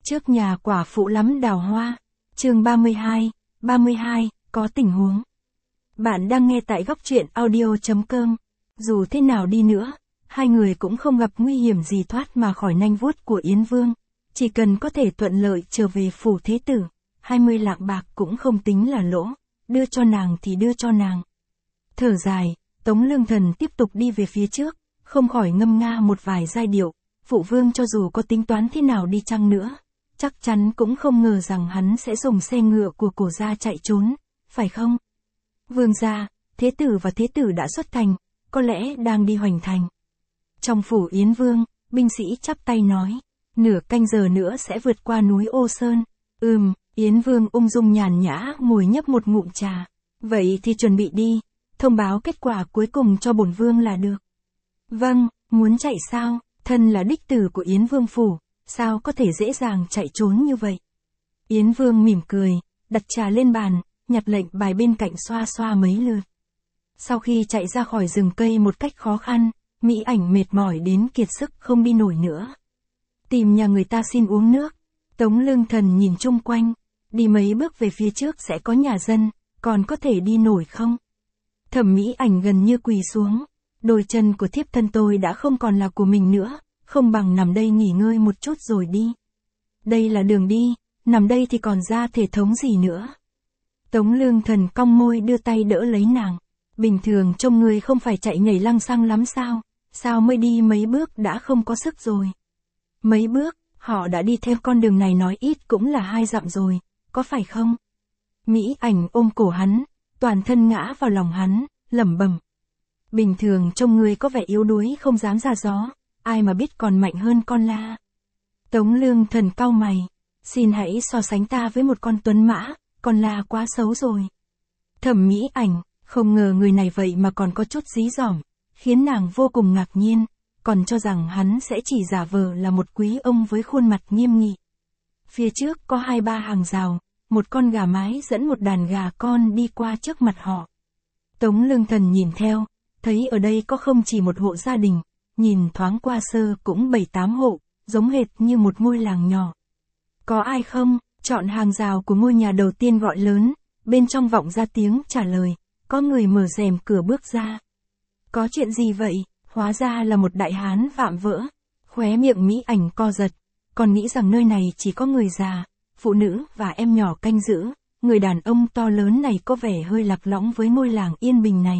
trước nhà quả phụ lắm đào hoa. Chương 32, có tình huống. Bạn đang nghe tại góc truyện audio.com. Dù thế nào đi nữa, hai người cũng không gặp nguy hiểm gì thoát mà khỏi nanh vuốt của Yến Vương. Chỉ cần có thể thuận lợi trở về phủ thế tử, 20 lạng bạc cũng không tính là lỗ, đưa cho nàng thì đưa cho nàng. Thở dài, Tống Lương Thần tiếp tục đi về phía trước, không khỏi ngâm nga một vài giai điệu. Phụ vương cho dù có tính toán thế nào đi chăng nữa, chắc chắn cũng không ngờ rằng hắn sẽ dùng xe ngựa của cổ gia chạy trốn, phải không? Vương gia, thế tử và thế tử đã xuất thành, có lẽ đang đi hoành thành. Trong phủ Yến Vương, binh sĩ chắp tay nói, nửa canh giờ nữa sẽ vượt qua núi Ô Sơn. Yến Vương ung dung nhàn nhã ngồi nhấp một ngụm trà. Vậy thì chuẩn bị đi, thông báo kết quả cuối cùng cho bổn vương là được. Vâng, muốn chạy sao? Thân là đích tử của Yến Vương phủ, sao có thể dễ dàng chạy trốn như vậy? Yến Vương mỉm cười, đặt trà lên bàn, nhặt lệnh bài bên cạnh xoa xoa mấy lượt. Sau khi chạy ra khỏi rừng cây một cách khó khăn, Mỹ Ảnh mệt mỏi đến kiệt sức không đi nổi nữa. Tìm nhà người ta xin uống nước. Tống Lương Thần nhìn chung quanh, đi mấy bước về phía trước sẽ có nhà dân, còn có thể đi nổi không? Thẩm Mỹ Ảnh gần như quỳ xuống. Đôi chân của thiếp thân tôi đã không còn là của mình nữa, không bằng nằm đây nghỉ ngơi một chút rồi đi. Đây là đường đi, nằm đây thì còn ra thể thống gì nữa. Tống Lương Thần cong môi đưa tay đỡ lấy nàng. Bình thường trông người không phải chạy nhảy lăng xăng lắm sao, sao mới đi mấy bước đã không có sức rồi. Mấy bước, họ đã đi theo con đường này nói ít cũng là 2 dặm rồi, có phải không? Mỹ Ảnh ôm cổ hắn, toàn thân ngã vào lòng hắn, lẩm bẩm. Bình thường trông người có vẻ yếu đuối không dám ra gió, ai mà biết còn mạnh hơn con la. Tống Lương Thần cau mày, xin hãy so sánh ta với một con tuấn mã, con la quá xấu rồi. Thẩm Mỹ Ảnh, không ngờ người này vậy mà còn có chút dí dỏm, khiến nàng vô cùng ngạc nhiên, còn cho rằng hắn sẽ chỉ giả vờ là một quý ông với khuôn mặt nghiêm nghị. Phía trước có 2-3 hàng rào, một con gà mái dẫn một đàn gà con đi qua trước mặt họ. Tống Lương Thần nhìn theo, thấy ở đây có không chỉ một hộ gia đình, nhìn thoáng qua sơ cũng 7-8 hộ, giống hệt như một ngôi làng nhỏ. Có ai không? Chọn hàng rào của ngôi nhà đầu tiên gọi lớn, bên trong vọng ra tiếng trả lời, có người mở rèm cửa bước ra. Có chuyện gì vậy? Hóa ra là một đại hán vạm vỡ. Khóe miệng Mỹ Ảnh co giật, còn nghĩ rằng nơi này chỉ có người già, phụ nữ và em nhỏ canh giữ, người đàn ông to lớn này có vẻ hơi lạc lõng với ngôi làng yên bình này.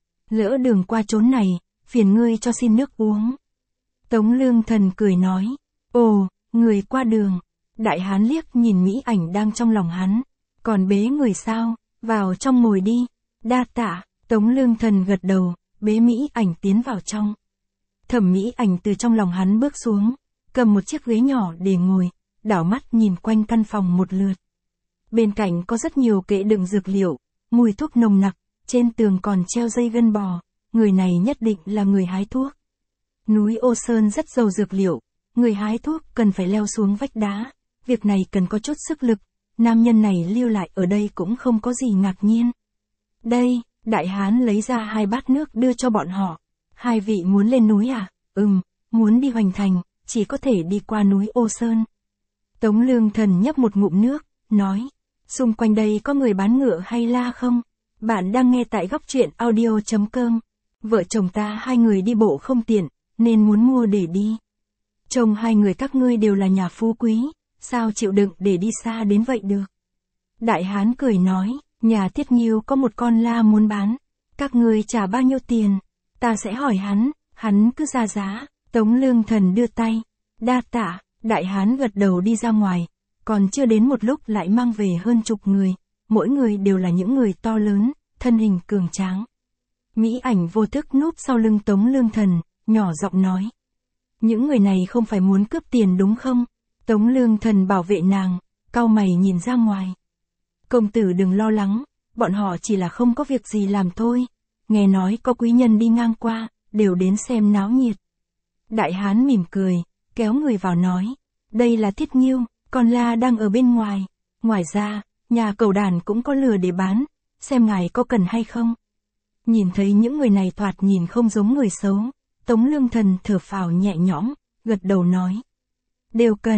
Lỡ đường qua chốn này, phiền ngươi cho xin nước uống. Tống Lương Thần cười nói, ồ, người qua đường. Đại hán liếc nhìn Mỹ Ảnh đang trong lòng hắn, còn bế người sao, vào trong ngồi đi. Đa tạ. Tống Lương Thần gật đầu, bế Mỹ Ảnh tiến vào trong. Thẩm Mỹ Ảnh từ trong lòng hắn bước xuống, cầm một chiếc ghế nhỏ để ngồi, đảo mắt nhìn quanh căn phòng một lượt. Bên cạnh có rất nhiều kệ đựng dược liệu, mùi thuốc nồng nặc, trên tường còn treo dây gân bò, người này nhất định là người hái thuốc. Núi Ô Sơn rất giàu dược liệu, người hái thuốc cần phải leo xuống vách đá, việc này cần có chút sức lực, nam nhân này lưu lại ở đây cũng không có gì ngạc nhiên. Đây, đại hán lấy ra 2 bát nước đưa cho bọn họ. 2 vị muốn lên núi à? Muốn đi hoành thành, chỉ có thể đi qua núi Ô Sơn. Tống Lương Thần nhấp một ngụm nước, nói, xung quanh đây có người bán ngựa hay la không? Bạn đang nghe tại góc truyện audio.com. Vợ chồng ta 2 người đi bộ không tiện, nên muốn mua để đi. Chồng 2 người các ngươi đều là nhà phú quý, sao chịu đựng để đi xa đến vậy được? Đại hán cười nói, nhà Thiết Nghiêu có một con la muốn bán, các ngươi trả bao nhiêu tiền? Ta sẽ hỏi hắn cứ ra giá. Tống Lương Thần đưa tay, đa tạ. Đại hán gật đầu đi ra ngoài, còn chưa đến một lúc lại mang về hơn chục người, mỗi người đều là những người to lớn, thân hình cường tráng. Mỹ Ảnh vô thức núp sau lưng Tống Lương Thần, nhỏ giọng nói, những người này không phải muốn cướp tiền đúng không? Tống Lương Thần bảo vệ nàng, cau mày nhìn ra ngoài. Công tử đừng lo lắng, bọn họ chỉ là không có việc gì làm thôi, nghe nói có quý nhân đi ngang qua, đều đến xem náo nhiệt. Đại hán mỉm cười, kéo người vào nói, đây là Thiết Nghiêu, con la đang ở bên ngoài, ngoài ra, nhà cẩu đàn cũng có lừa để bán, xem ngài có cần hay không. Nhìn thấy những người này thoạt nhìn không giống người xấu, Tống Lương Thần thở phào nhẹ nhõm, gật đầu nói, đều cần.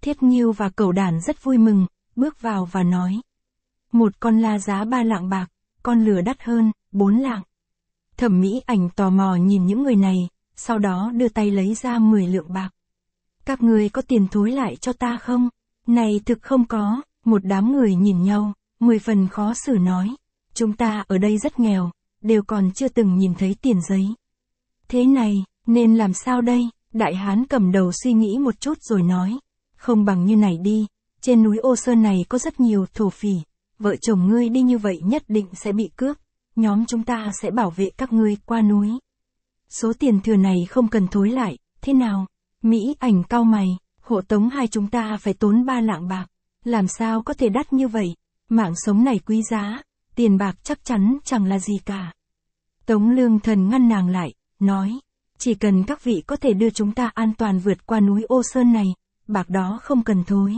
Thiết Nghiêu và Cẩu Đản rất vui mừng, bước vào và nói. Một con la giá 3 lạng bạc, con lừa đắt hơn, 4 lạng. Thẩm Mỹ Ảnh tò mò nhìn những người này, sau đó đưa tay lấy ra 10 lượng bạc. Các ngươi có tiền thối lại cho ta không? Này thực không có, một đám người nhìn nhau, 10 phần khó xử nói. Chúng ta ở đây rất nghèo, đều còn chưa từng nhìn thấy tiền giấy. Thế này, nên làm sao đây? Đại hán cầm đầu suy nghĩ một chút rồi nói. Không bằng như này đi, trên núi Ô Sơn này có rất nhiều thổ phỉ, vợ chồng ngươi đi như vậy nhất định sẽ bị cướp, nhóm chúng ta sẽ bảo vệ các ngươi qua núi. Số tiền thừa này không cần thối lại, thế nào? Mỹ Ảnh cau mày, hộ tống hai chúng ta phải tốn 3 lạng bạc, làm sao có thể đắt như vậy, mạng sống này quý giá, tiền bạc chắc chắn chẳng là gì cả. Tống Lương Thần ngăn nàng lại, nói, chỉ cần các vị có thể đưa chúng ta an toàn vượt qua núi Ô Sơn này, bạc đó không cần thối.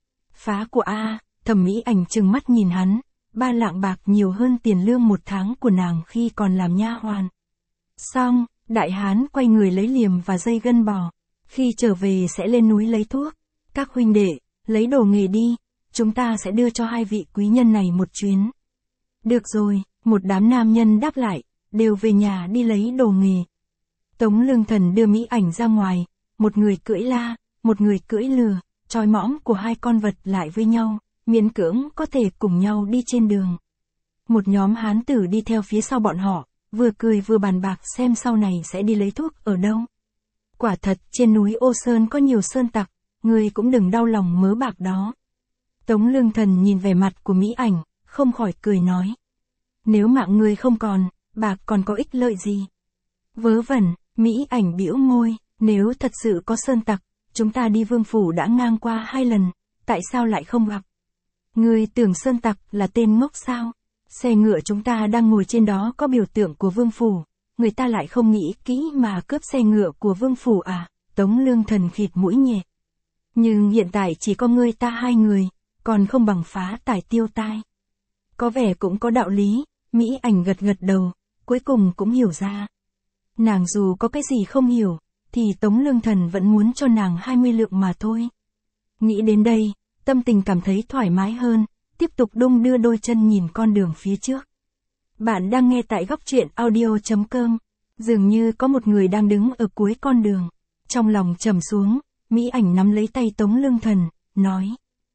Phá của A, Thẩm Mỹ Ảnh trừng mắt nhìn hắn, 3 lạng bạc nhiều hơn tiền lương 1 tháng của nàng khi còn làm nha hoàn. Xong, đại hán quay người lấy liềm và dây gân bò, khi trở về sẽ lên núi lấy thuốc. Các huynh đệ, lấy đồ nghề đi, chúng ta sẽ đưa cho hai vị quý nhân này một chuyến. Được rồi, một đám nam nhân đáp lại, đều về nhà đi lấy đồ nghề. Tống Lương Thần đưa Mỹ Ảnh ra ngoài, một người cưỡi la, một người cưỡi lừa, trói mõm của hai con vật lại với nhau, miễn cưỡng có thể cùng nhau đi trên đường. Một nhóm hán tử đi theo phía sau bọn họ, vừa cười vừa bàn bạc xem sau này sẽ đi lấy thuốc ở đâu. Quả thật, trên núi Ô Sơn có nhiều sơn tặc, ngươi cũng đừng đau lòng mớ bạc đó. Tống Lương Thần nhìn vẻ mặt của Mỹ Ảnh, không khỏi cười nói. Nếu mạng ngươi không còn, bạc còn có ích lợi gì? Vớ vẩn, Mỹ Ảnh bĩu môi, nếu thật sự có sơn tặc, chúng ta đi vương phủ đã ngang qua 2 lần, tại sao lại không gặp? Ngươi tưởng sơn tặc là tên ngốc sao? Xe ngựa chúng ta đang ngồi trên đó có biểu tượng của vương phủ, người ta lại không nghĩ kỹ mà cướp xe ngựa của vương phủ à? Tống Lương Thần khịt mũi nhẹ. Nhưng hiện tại chỉ có ngươi ta 2 người, còn không bằng phá tải tiêu tai. Có vẻ cũng có đạo lý, Mỹ Ảnh gật gật đầu, cuối cùng cũng hiểu ra. Nàng dù có cái gì không hiểu, thì Tống Lương Thần vẫn muốn cho nàng 20 lượng mà thôi. Nghĩ đến đây, tâm tình cảm thấy thoải mái hơn, tiếp tục đung đưa đôi chân nhìn con đường phía trước. Bạn đang nghe tại góc truyện audio.com, dường như có một người đang đứng ở cuối con đường. Trong lòng trầm xuống, Mỹ Ảnh nắm lấy tay Tống Lương Thần, nói.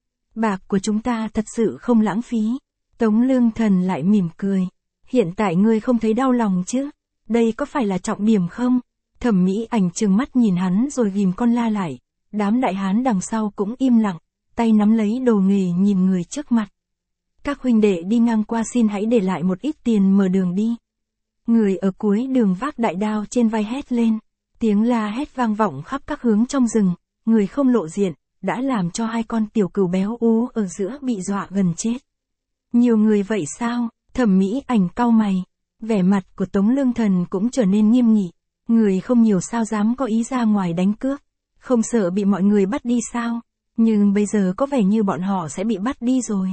Bạc của chúng ta thật sự không lãng phí. Tống Lương Thần lại mỉm cười. Hiện tại ngươi không thấy đau lòng chứ? Đây có phải là trọng điểm không? Thẩm Mỹ Ảnh trừng mắt nhìn hắn rồi ghim con la lại. Đám đại hán đằng sau cũng im lặng, tay nắm lấy đồ nghề nhìn người trước mặt. Các huynh đệ đi ngang qua xin hãy để lại một ít tiền mở đường đi. Người ở cuối đường vác đại đao trên vai hét lên. Tiếng la hét vang vọng khắp các hướng trong rừng, người không lộ diện, đã làm cho 2 con tiểu cừu béo ú ở giữa bị dọa gần chết. Nhiều người vậy sao? Thẩm Mỹ Ảnh cau mày. Vẻ mặt của Tống Lương Thần cũng trở nên nghiêm nghị. Người không nhiều sao dám có ý ra ngoài đánh cướp. Không sợ bị mọi người bắt đi sao? Nhưng bây giờ có vẻ như bọn họ sẽ bị bắt đi rồi.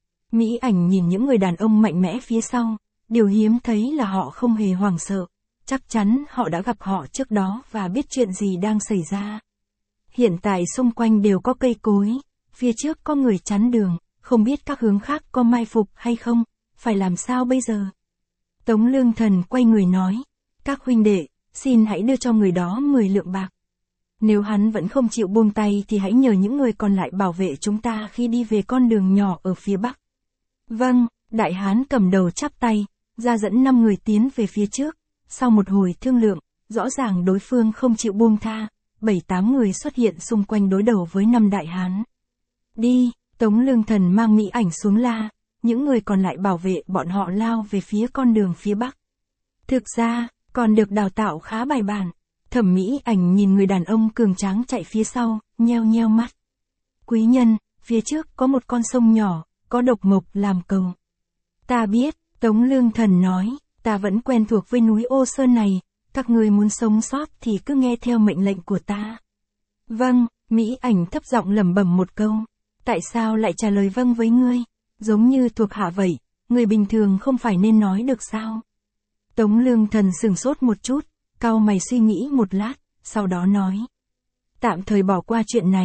Mỹ Ảnh nhìn những người đàn ông mạnh mẽ phía sau. Điều hiếm thấy là họ không hề hoảng sợ. Chắc chắn họ đã gặp họ trước đó và biết chuyện gì đang xảy ra. Hiện tại xung quanh đều có cây cối. Phía trước có người chắn đường. Không biết các hướng khác có mai phục hay không. Phải làm sao bây giờ? Tống Lương Thần quay người nói. Các huynh đệ, xin hãy đưa cho người đó 10 lượng bạc. Nếu hắn vẫn không chịu buông tay thì hãy nhờ những người còn lại bảo vệ chúng ta khi đi về con đường nhỏ ở phía bắc. Vâng, đại hán cầm đầu chắp tay, ra dẫn 5 người tiến về phía trước. Sau một hồi thương lượng, rõ ràng đối phương không chịu buông tha, 7-8 người xuất hiện xung quanh đối đầu với 5 đại hán. Đi, Tống Lương Thần mang Mỹ Ảnh xuống la, những người còn lại bảo vệ bọn họ lao về phía con đường phía bắc. Thực ra, còn được đào tạo khá bài bản. Thẩm Mỹ Ảnh nhìn người đàn ông cường tráng chạy phía sau, nheo nheo mắt. Quý nhân, phía trước có một con sông nhỏ, có độc mộc làm cầu. Ta biết, Tống Lương Thần nói, ta vẫn quen thuộc với núi Ô Sơn này, các người muốn sống sót thì cứ nghe theo mệnh lệnh của ta. Vâng, Mỹ Ảnh thấp giọng lẩm bẩm một câu. Tại sao lại trả lời vâng với ngươi? Giống như thuộc hạ vậy, người bình thường không phải nên nói được sao? Tống Lương Thần sửng sốt một chút, cau mày suy nghĩ một lát, sau đó nói. Tạm thời bỏ qua chuyện này,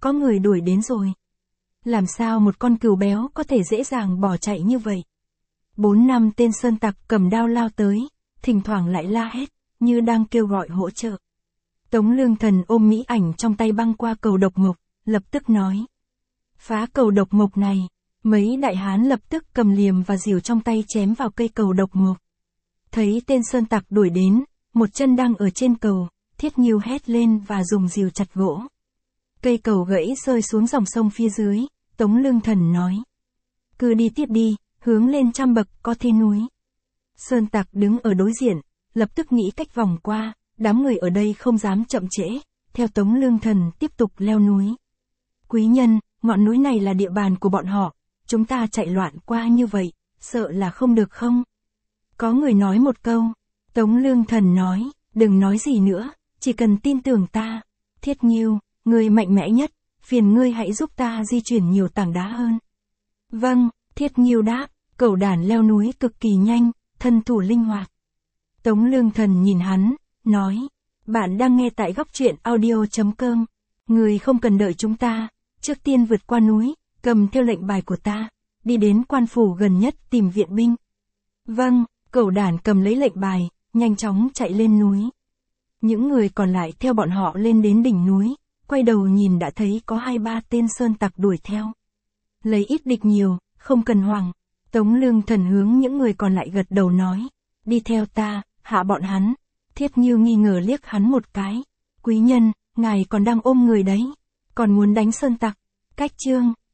có người đuổi đến rồi. Làm sao một con cừu béo có thể dễ dàng bỏ chạy như vậy? 4-5 tên sơn tặc cầm đao lao tới, thỉnh thoảng lại la hét, như đang kêu gọi hỗ trợ. Tống Lương Thần ôm mỹ ảnh trong tay băng qua cầu độc mộc, lập tức nói. Phá cầu độc mộc này, mấy đại hán lập tức cầm liềm và rìu trong tay chém vào cây cầu độc mộc. Thấy tên sơn tặc đuổi đến, một chân đang ở trên cầu, Thiết Nghiêu hét lên và dùng rìu chặt gỗ. Cây cầu gãy rơi xuống dòng sông phía dưới, Tống Lương Thần nói. Cứ đi tiếp đi, hướng lên 100 bậc có thế núi. Sơn tặc đứng ở đối diện, lập tức nghĩ cách vòng qua, đám người ở đây không dám chậm trễ, theo Tống Lương Thần tiếp tục leo núi. Quý nhân, ngọn núi này là địa bàn của bọn họ, chúng ta chạy loạn qua như vậy, sợ là không được không? Có người nói một câu, Tống Lương Thần nói, đừng nói gì nữa, chỉ cần tin tưởng ta. Thiết Nghiêu, ngươi mạnh mẽ nhất, phiền ngươi hãy giúp ta di chuyển nhiều tảng đá hơn. Vâng, Thiết Nghiêu đáp, cẩu đản leo núi cực kỳ nhanh, thân thủ linh hoạt. Tống Lương Thần nhìn hắn, nói, bạn đang nghe tại góc truyện audio.com, ngươi không cần đợi chúng ta, trước tiên vượt qua núi, cầm theo lệnh bài của ta, đi đến quan phủ gần nhất tìm viện binh. Vâng, cẩu đản cầm lấy lệnh bài, nhanh chóng chạy lên núi. Những người còn lại theo bọn họ lên đến đỉnh núi, quay đầu nhìn đã thấy có 2-3 tên sơn tặc đuổi theo. Lấy ít địch nhiều, không cần hoảng. Tống Lương Thần hướng những người còn lại gật đầu nói, đi theo ta, hạ bọn hắn. Thiết Nghiêu nghi ngờ liếc hắn một cái. Quý nhân, ngài còn đang ôm người đấy, còn muốn đánh sơn tặc. Cách chương